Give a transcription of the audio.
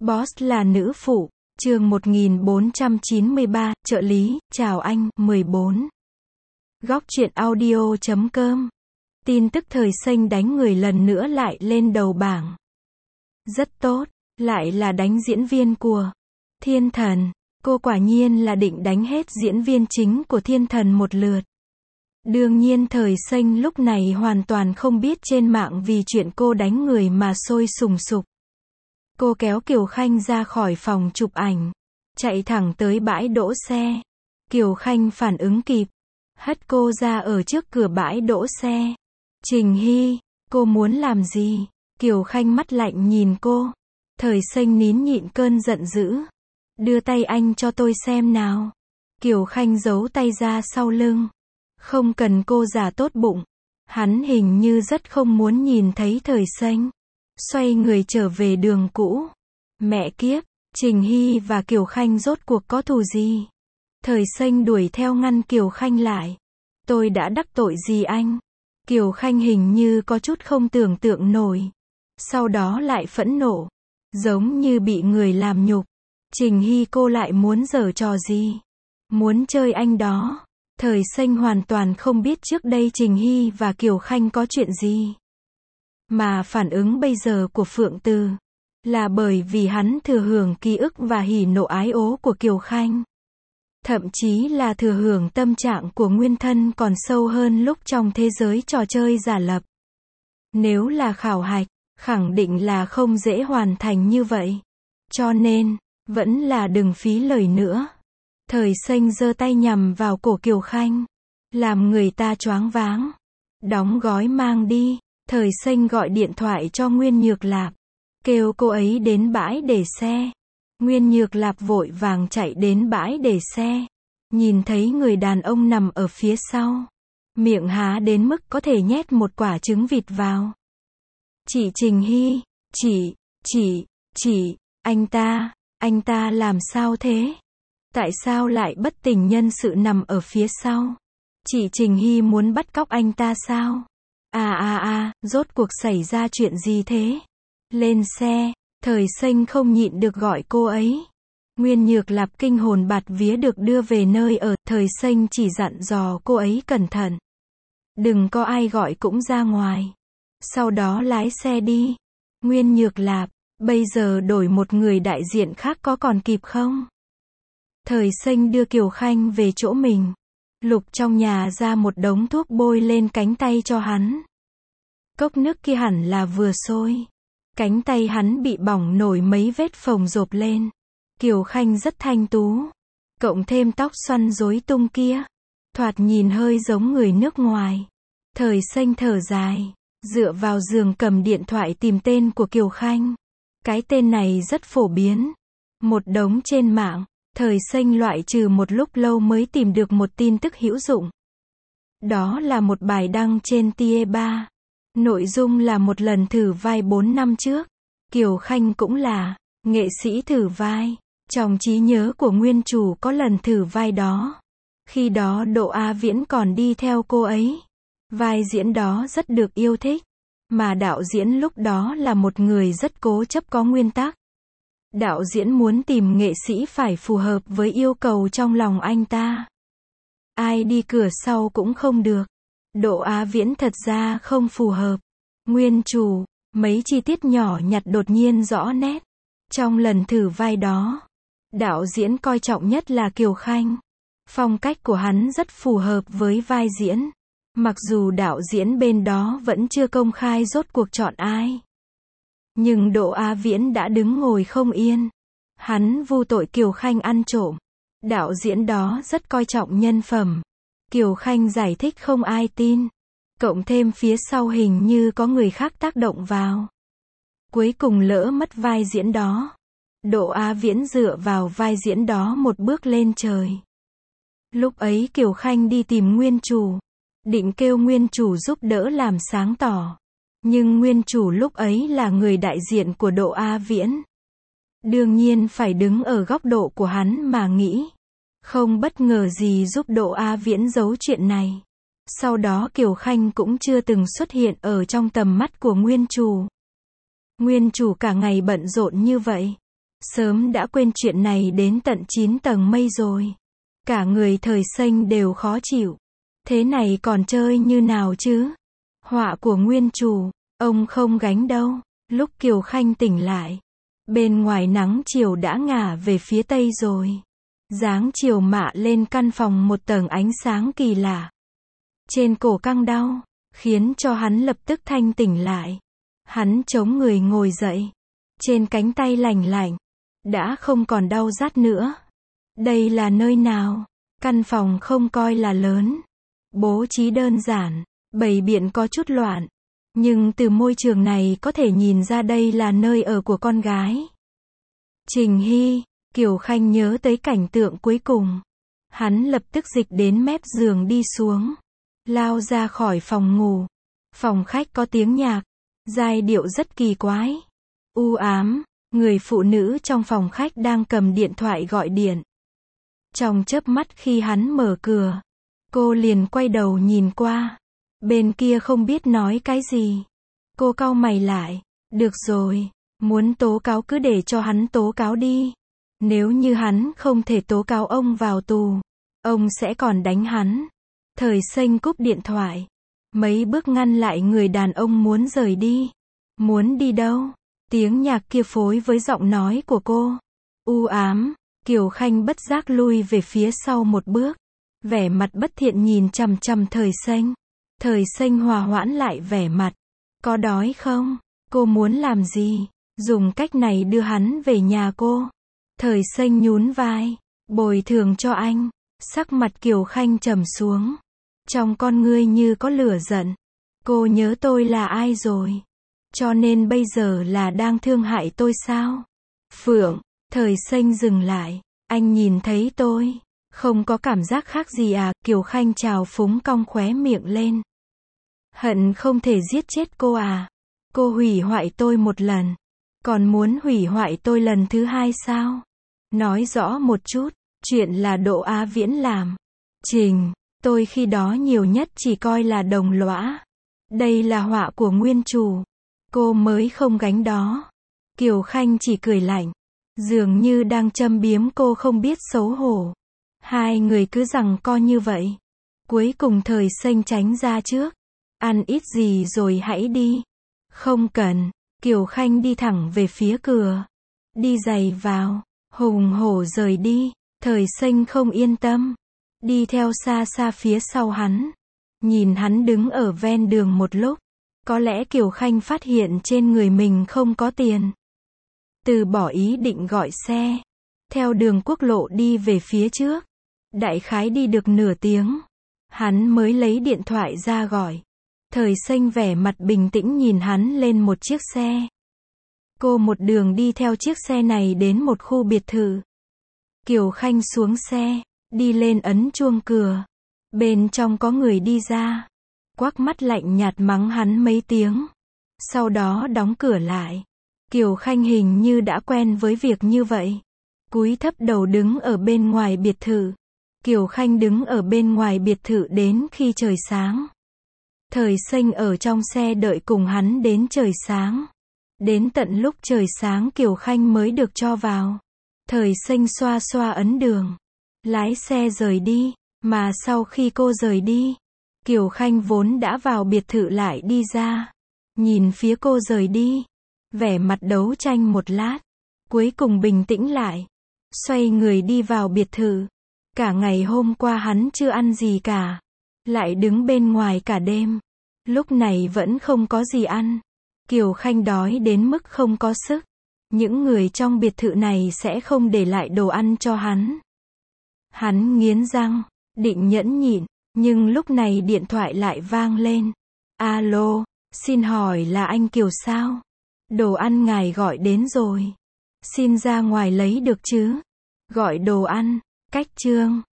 Boss là nữ phụ. Chương 1493, trợ lý, chào anh, 14. Góc truyện audio.com. Tin tức thời xanh đánh người lần nữa lại lên đầu bảng. Rất tốt, lại là đánh diễn viên của Thiên Thần. Cô quả nhiên là định đánh hết diễn viên chính của Thiên Thần một lượt. Đương nhiên thời xanh lúc này hoàn toàn không biết trên mạng vì chuyện cô đánh người mà sôi sùng sục. Cô kéo Kiều Khanh ra khỏi phòng chụp ảnh, chạy thẳng tới bãi đỗ xe. Kiều Khanh phản ứng kịp, hất cô ra ở trước cửa bãi đỗ xe. Trình Hy, cô muốn làm gì? Kiều Khanh mắt lạnh nhìn cô. Thời xanh nín nhịn cơn giận dữ. Đưa tay anh cho tôi xem nào. Kiều Khanh giấu tay ra sau lưng. Không cần cô giả tốt bụng. Hắn hình như rất không muốn nhìn thấy thời xanh. Xoay người trở về đường cũ. Mẹ kiếp, Trình Hy và Kiều Khanh rốt cuộc có thù gì? Thời xanh đuổi theo ngăn Kiều Khanh lại. Tôi đã đắc tội gì anh? Kiều Khanh hình như có chút không tưởng tượng nổi. Sau đó lại phẫn nộ. Giống như bị người làm nhục. Trình Hy cô lại muốn giở trò gì? Muốn chơi anh đó. Thời xanh hoàn toàn không biết trước đây Trình Hy và Kiều Khanh có chuyện gì. Mà phản ứng bây giờ của Phượng Từ là bởi vì hắn thừa hưởng ký ức và hỉ nộ ái ố của Kiều Khanh. Thậm chí là thừa hưởng tâm trạng của nguyên thân còn sâu hơn lúc trong thế giới trò chơi giả lập. Nếu là khảo hạch, khẳng định là không dễ hoàn thành như vậy. Cho nên, vẫn là đừng phí lời nữa. Thời xanh giơ tay nhằm vào cổ Kiều Khanh. Làm người ta choáng váng. Đóng gói mang đi. Thời xanh gọi điện thoại cho Nguyên Nhược Lạp. Kêu cô ấy đến bãi để xe. Nguyên Nhược Lạp vội vàng chạy đến bãi để xe. Nhìn thấy người đàn ông nằm ở phía sau. Miệng há đến mức có thể nhét một quả trứng vịt vào. Chị Trình Hy, chị, anh ta làm sao thế? Tại sao lại bất tỉnh nhân sự nằm ở phía sau? Chị Trình Hy muốn bắt cóc anh ta sao? Rốt cuộc xảy ra chuyện gì thế? Lên xe, thời xanh không nhịn được gọi cô ấy. Nguyên Nhược Lạp kinh hồn bạt vía được đưa về nơi ở, thời xanh chỉ dặn dò cô ấy cẩn thận. Đừng có ai gọi cũng ra ngoài. Sau đó lái xe đi. Nguyên Nhược Lạp, bây giờ đổi một người đại diện khác có còn kịp không? Thời xanh đưa Kiều Khanh về chỗ mình. Lục trong nhà ra một đống thuốc bôi lên cánh tay cho hắn. Cốc nước kia hẳn là vừa sôi. Cánh tay hắn bị bỏng nổi mấy vết phồng rộp lên. Kiều Khanh rất thanh tú. Cộng thêm tóc xoăn rối tung kia. Thoạt nhìn hơi giống người nước ngoài. Thời xanh thở dài. Dựa vào giường cầm điện thoại tìm tên của Kiều Khanh. Cái tên này rất phổ biến. Một đống trên mạng. Thời xanh loại trừ một lúc lâu mới tìm được một tin tức hữu dụng. Đó là một bài đăng trên Tie3. Nội dung là một lần thử vai 4 năm trước. Kiều Khanh cũng là nghệ sĩ thử vai. Trong trí nhớ của nguyên chủ có lần thử vai đó. Khi đó Đỗ A Viễn còn đi theo cô ấy. Vai diễn đó rất được yêu thích. Mà đạo diễn lúc đó là một người rất cố chấp có nguyên tắc. Đạo diễn muốn tìm nghệ sĩ phải phù hợp với yêu cầu trong lòng anh ta. Ai đi cửa sau cũng không được. Đỗ Á Viễn thật ra không phù hợp. Nguyên chủ, mấy chi tiết nhỏ nhặt đột nhiên rõ nét. Trong lần thử vai đó, đạo diễn coi trọng nhất là Kiều Khanh. Phong cách của hắn rất phù hợp với vai diễn. Mặc dù đạo diễn bên đó vẫn chưa công khai rốt cuộc chọn ai. Nhưng Đỗ Á Viễn đã đứng ngồi không yên. Hắn vu tội Kiều Khanh ăn trộm. Đạo diễn đó rất coi trọng nhân phẩm. Kiều Khanh giải thích không ai tin. Cộng thêm phía sau hình như có người khác tác động vào. Cuối cùng lỡ mất vai diễn đó. Đỗ Á Viễn dựa vào vai diễn đó một bước lên trời. Lúc ấy Kiều Khanh đi tìm nguyên chủ. Định kêu nguyên chủ giúp đỡ làm sáng tỏ. Nhưng nguyên chủ lúc ấy là người đại diện của Đỗ Á Viễn. Đương nhiên phải đứng ở góc độ của hắn mà nghĩ. Không bất ngờ gì giúp Đỗ Á Viễn giấu chuyện này. Sau đó Kiều Khanh cũng chưa từng xuất hiện ở trong tầm mắt của nguyên chủ. Nguyên chủ cả ngày bận rộn như vậy. Sớm đã quên chuyện này đến tận 9 tầng mây rồi. Cả người Thời Xanh đều khó chịu. Thế này còn chơi như nào chứ? Họa của nguyên chủ, ông không gánh đâu. Lúc Kiều Khanh tỉnh lại, bên ngoài nắng chiều đã ngả về phía tây rồi. Dáng chiều mạ lên căn phòng một tầng ánh sáng kỳ lạ. Trên cổ căng đau, khiến cho hắn lập tức thanh tỉnh lại. Hắn chống người ngồi dậy. Trên cánh tay lành lạnh, đã không còn đau rát nữa. Đây là nơi nào? Căn phòng không coi là lớn. Bố trí đơn giản, bày biện có chút loạn. Nhưng từ môi trường này có thể nhìn ra đây là nơi ở của con gái. Trình Hy, Kiều Khanh nhớ tới cảnh tượng cuối cùng. Hắn lập tức dịch đến mép giường đi xuống. Lao ra khỏi phòng ngủ. Phòng khách có tiếng nhạc. Giai điệu rất kỳ quái. U ám, người phụ nữ trong phòng khách đang cầm điện thoại gọi điện. Trong chớp mắt khi hắn mở cửa, cô liền quay đầu nhìn qua. Bên kia không biết nói cái gì. Cô cau mày lại. Được rồi, muốn tố cáo cứ để cho hắn tố cáo đi. Nếu như hắn không thể tố cáo ông vào tù, ông sẽ còn đánh hắn. Thời Xanh cúp điện thoại. Mấy bước ngăn lại người đàn ông muốn rời đi. Muốn đi đâu? Tiếng nhạc kia phối với giọng nói của cô. U ám, Kiều Khanh bất giác lui về phía sau một bước. Vẻ mặt bất thiện nhìn chằm chằm Thời Xanh. Thời Xanh hòa hoãn lại vẻ mặt. Có đói không? Cô muốn làm gì? Dùng cách này đưa hắn về nhà cô. Thời Xanh nhún vai. Bồi thường cho anh. Sắc mặt Kiều Khanh trầm xuống. Trong con ngươi như có lửa giận. Cô nhớ tôi là ai rồi? Cho nên bây giờ là đang thương hại tôi sao? Phượng, Thời Xanh dừng lại. Anh nhìn thấy tôi. Không có cảm giác khác gì à? Kiều Khanh trào phúng cong khóe miệng lên. Hận không thể giết chết cô à? Cô hủy hoại tôi một lần. Còn muốn hủy hoại tôi lần thứ hai sao? Nói rõ một chút. Chuyện là Đỗ Á Viễn làm. Trình, tôi khi đó nhiều nhất chỉ coi là đồng lõa. Đây là họa của nguyên chủ. Cô mới không gánh đó. Kiều Khanh chỉ cười lạnh. Dường như đang châm biếm cô không biết xấu hổ. Hai người cứ giằng co như vậy. Cuối cùng Thời Xanh tránh ra trước. Ăn ít gì rồi hãy đi. Không cần. Kiều Khanh đi thẳng về phía cửa. Đi giày vào. Hùng hổ rời đi. Thời Xanh không yên tâm. Đi theo xa xa phía sau hắn. Nhìn hắn đứng ở ven đường một lúc. Có lẽ Kiều Khanh phát hiện trên người mình không có tiền. Từ bỏ ý định gọi xe. Theo đường quốc lộ đi về phía trước. Đại khái đi được nửa tiếng. Hắn mới lấy điện thoại ra gọi. Thời Xanh vẻ mặt bình tĩnh nhìn hắn lên một chiếc xe. Cô một đường đi theo chiếc xe này đến một khu biệt thự. Kiều Khanh xuống xe, đi lên ấn chuông cửa. Bên trong có người đi ra. Quắc mắt lạnh nhạt mắng hắn mấy tiếng. Sau đó đóng cửa lại. Kiều Khanh hình như đã quen với việc như vậy. Cúi thấp đầu đứng ở bên ngoài biệt thự. Kiều Khanh đứng ở bên ngoài biệt thự đến khi trời sáng. Thời Xanh ở trong xe đợi cùng hắn đến trời sáng. Đến tận lúc trời sáng Kiều Khanh mới được cho vào. Thời Xanh xoa xoa ấn đường. Lái xe rời đi. Mà sau khi cô rời đi, Kiều Khanh vốn đã vào biệt thự lại đi ra. Nhìn phía cô rời đi. Vẻ mặt đấu tranh một lát. Cuối cùng bình tĩnh lại. Xoay người đi vào biệt thự. Cả ngày hôm qua hắn chưa ăn gì cả. Lại đứng bên ngoài cả đêm. Lúc này vẫn không có gì ăn. Kiều Khanh đói đến mức không có sức. Những người trong biệt thự này sẽ không để lại đồ ăn cho hắn. Hắn nghiến răng, định nhẫn nhịn, nhưng lúc này điện thoại lại vang lên. Alo, xin hỏi là anh Kiều sao? Đồ ăn ngài gọi đến rồi. Xin ra ngoài lấy được chứ? Gọi đồ ăn, cách chương.